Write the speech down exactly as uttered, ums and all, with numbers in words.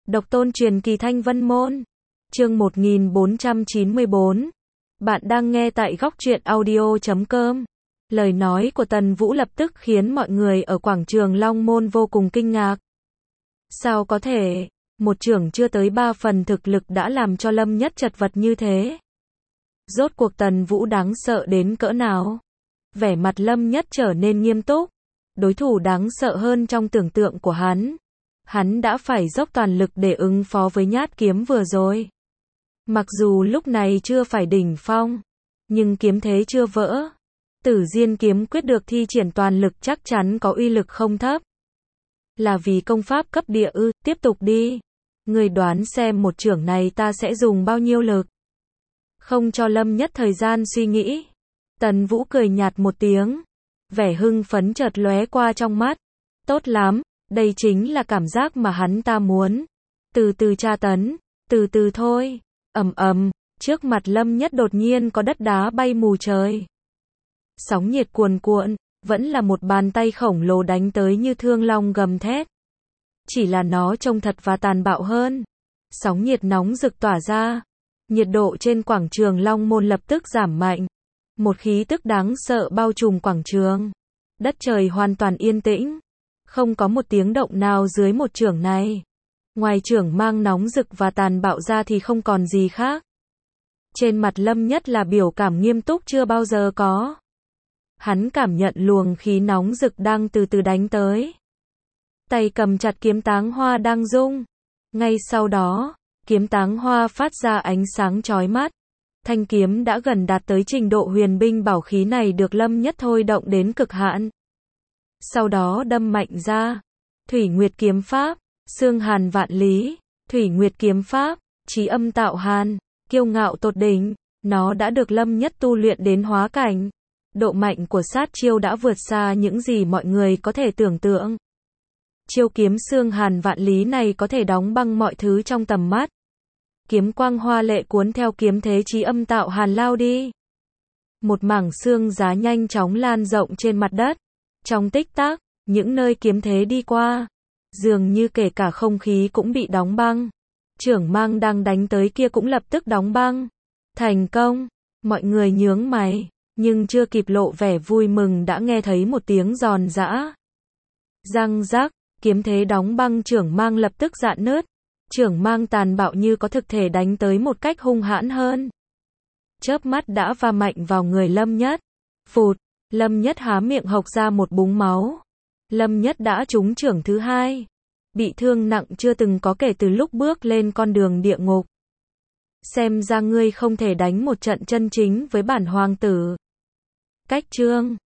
Độc tôn truyền kỳ Thanh Vân Môn. Chương một nghìn bốn trăm chín mươi bốn. Bạn đang nghe tại góc truyện audio chấm com. Lời nói của Tần Vũ lập tức khiến mọi người ở quảng trường Long Môn vô cùng kinh ngạc. Sao có thể, một trưởng chưa tới ba phần thực lực đã làm cho Lâm Nhất chật vật như thế? Rốt cuộc Tần Vũ đáng sợ đến cỡ nào? Vẻ mặt Lâm Nhất trở nên nghiêm túc. Đối thủ đáng sợ hơn trong tưởng tượng của hắn. Hắn đã phải dốc toàn lực để ứng phó với nhát kiếm vừa rồi. Mặc dù lúc này chưa phải đỉnh phong, nhưng kiếm thế chưa vỡ. Tử Diên kiếm quyết được thi triển toàn lực chắc chắn có uy lực không thấp. Là vì công pháp cấp địa ư? Tiếp tục đi. Người đoán xem một chưởng này ta sẽ dùng bao nhiêu lực? Không cho Lâm Nhất thời gian suy nghĩ. Tần Vũ cười nhạt một tiếng. Vẻ hưng phấn chợt lóe qua trong mắt. Tốt lắm, đây chính là cảm giác mà hắn ta muốn. Từ từ tra tấn, từ từ thôi. Ầm ầm, trước mặt Lâm Nhất đột nhiên có đất đá bay mù trời. Sóng nhiệt cuồn cuộn, vẫn là một bàn tay khổng lồ đánh tới như thương long gầm thét. Chỉ là nó trông thật và tàn bạo hơn. Sóng nhiệt nóng rực tỏa ra. Nhiệt độ trên quảng trường Long Môn lập tức giảm mạnh. Một khí tức đáng sợ bao trùm quảng trường. Đất trời hoàn toàn yên tĩnh. Không có một tiếng động nào dưới một chưởng này. Ngoài chưởng mang nóng rực và tàn bạo ra thì không còn gì khác. Trên mặt Lâm Nhất là biểu cảm nghiêm túc chưa bao giờ có. Hắn cảm nhận luồng khí nóng rực đang từ từ đánh tới. Tay cầm chặt kiếm táng hoa đang rung. Ngay sau đó, kiếm táng hoa phát ra ánh sáng chói mắt. Thanh kiếm đã gần đạt tới trình độ huyền binh bảo khí này được Lâm Nhất thôi động đến cực hạn. Sau đó đâm mạnh ra. Thủy Nguyệt kiếm pháp, xương hàn vạn lý. Thủy Nguyệt kiếm pháp, chí âm tạo hàn, kiêu ngạo tột đỉnh. Nó đã được Lâm Nhất tu luyện đến hóa cảnh. Độ mạnh của sát chiêu đã vượt xa những gì mọi người có thể tưởng tượng. Chiêu kiếm xương hàn vạn lý này có thể đóng băng mọi thứ trong tầm mắt. Kiếm quang hoa lệ cuốn theo kiếm thế chí âm tạo hàn lao đi. Một mảng xương giá nhanh chóng lan rộng trên mặt đất. Trong tích tắc, những nơi kiếm thế đi qua, dường như kể cả không khí cũng bị đóng băng. Chưởng mang đang đánh tới kia cũng lập tức đóng băng. Thành công, mọi người nhướng mày, nhưng chưa kịp lộ vẻ vui mừng đã nghe thấy một tiếng giòn giã. Răng rắc, kiếm thế đóng băng chưởng mang lập tức rạn nứt. Chưởng mang tàn bạo như có thực thể đánh tới một cách hung hãn hơn. Chớp mắt đã va mạnh vào người Lâm Nhất. Phụt, Lâm Nhất há miệng hộc ra một búng máu. Lâm Nhất đã trúng chưởng thứ hai. Bị thương nặng chưa từng có kể từ lúc bước lên con đường địa ngục. Xem ra ngươi không thể đánh một trận chân chính với bản hoàng tử. Cách chương